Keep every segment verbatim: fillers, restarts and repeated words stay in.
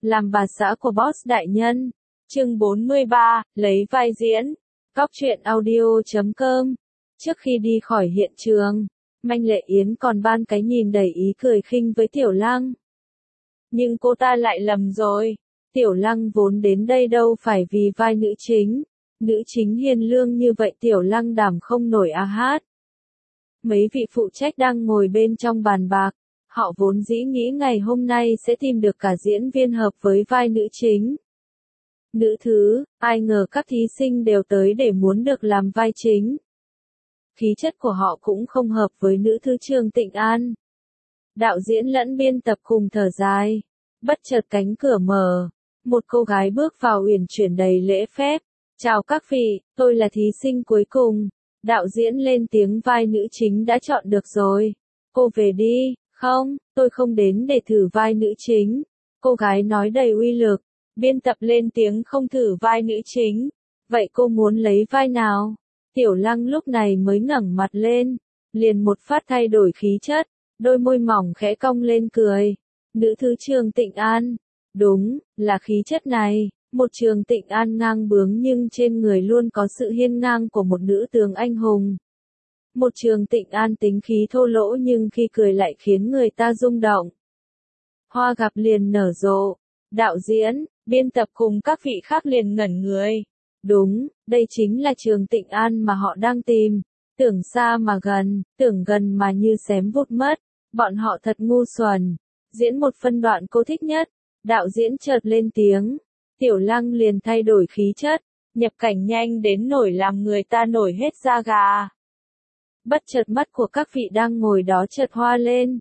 làm bà xã của boss đại nhân. Chương bốn mươi ba, lấy vai diễn. Cóc truyện audio chấm com. Trước khi đi khỏi hiện trường, Manh Lệ Yến còn ban cái nhìn đầy ý cười khinh với Tiểu Lăng. Nhưng cô ta lại lầm rồi. Tiểu Lăng vốn đến đây đâu phải vì vai nữ chính. Nữ chính hiền lương như vậy Tiểu Lăng đảm không nổi a hát. Mấy vị phụ trách đang ngồi bên trong bàn bạc. Họ vốn dĩ nghĩ ngày hôm nay sẽ tìm được cả diễn viên hợp với vai nữ chính. Nữ thứ, ai ngờ các thí sinh đều tới để muốn được làm vai chính. Khí chất của họ cũng không hợp với nữ thứ Trương Tịnh An. Đạo diễn lẫn biên tập cùng thở dài. Bất chợt cánh cửa mở. Một cô gái bước vào uyển chuyển đầy lễ phép. Chào các vị, tôi là thí sinh cuối cùng. Đạo diễn lên tiếng vai nữ chính đã chọn được rồi. Cô về đi. Không, tôi không đến để thử vai nữ chính. Cô gái nói đầy uy lực. Biên tập lên tiếng không thử vai nữ chính. Vậy cô muốn lấy vai nào? Tiểu Lăng lúc này mới ngẩng mặt lên. Liền một phát thay đổi khí chất. Đôi môi mỏng khẽ cong lên cười. Nữ thứ Trương Tịnh An. Đúng, là khí chất này. Một Trương Tịnh An ngang bướng nhưng trên người luôn có sự hiên ngang của một nữ tướng anh hùng. Một Trương Tịnh An tính khí thô lỗ nhưng khi cười lại khiến người ta rung động. Hoa gặp liền nở rộ. Đạo diễn, biên tập cùng các vị khác liền ngẩn người. Đúng, đây chính là Trương Tịnh An mà họ đang tìm. Tưởng xa mà gần, tưởng gần mà như xém vụt mất. Bọn họ thật ngu xuẩn. Diễn một phân đoạn cô thích nhất. Đạo diễn chợt lên tiếng. Tiểu Lăng liền thay đổi khí chất. Nhập cảnh nhanh đến nổi làm người ta nổi hết da gà. Bất chợt mắt của các vị đang ngồi đó chợt hoa lên.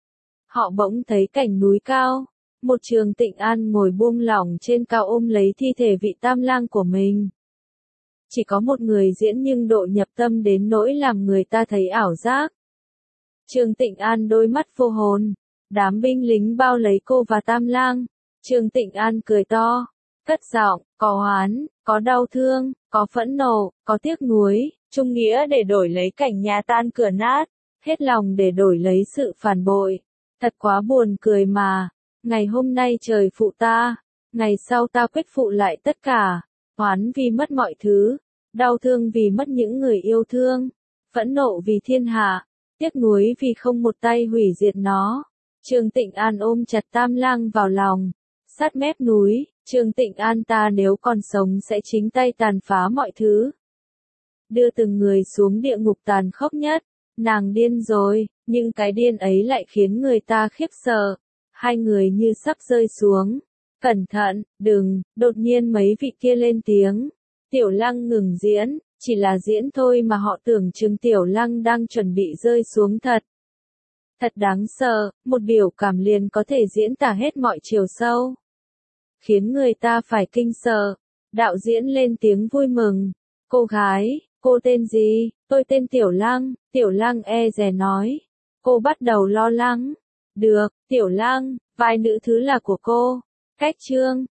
Họ bỗng thấy cảnh núi cao. Một Trương Tịnh An ngồi buông lỏng trên cao ôm lấy thi thể vị tam lang của mình. Chỉ có một người diễn nhưng độ nhập tâm đến nỗi làm người ta thấy ảo giác. Trương Tịnh An đôi mắt vô hồn. Đám binh lính bao lấy cô và tam lang. Trương Tịnh An cười to. Cất giọng, có oán, có đau thương, có phẫn nộ, có tiếc nuối. Trung nghĩa để đổi lấy cảnh nhà tan cửa nát. Hết lòng để đổi lấy sự phản bội. Thật quá buồn cười mà. Ngày hôm nay trời phụ ta. Ngày sau ta quyết phụ lại tất cả. Oán vì mất mọi thứ. Đau thương vì mất những người yêu thương. Phẫn nộ vì thiên hạ. Tiếc nuối vì không một tay hủy diệt nó. Trương Tịnh An ôm chặt tam lang vào lòng. Sát mép núi, Trương Tịnh An ta nếu còn sống sẽ chính tay tàn phá mọi thứ. Đưa từng người xuống địa ngục tàn khốc nhất. Nàng điên rồi, nhưng cái điên ấy lại khiến người ta khiếp sợ. Hai người như sắp rơi xuống. Cẩn thận, đừng, đột nhiên mấy vị kia lên tiếng. Tiểu Lăng ngừng diễn, chỉ là diễn thôi mà họ tưởng chừng Tiểu Lăng đang chuẩn bị rơi xuống thật. Thật đáng sợ, một biểu cảm liền có thể diễn tả hết mọi chiều sâu. Khiến người ta phải kinh sợ. Đạo diễn lên tiếng vui mừng. Cô gái, cô tên gì? Tôi tên Tiểu Lăng. Tiểu Lăng e dè nói. Cô bắt đầu lo lắng. Được, Tiểu Lăng, vai nữ thứ là của cô. Cách Trương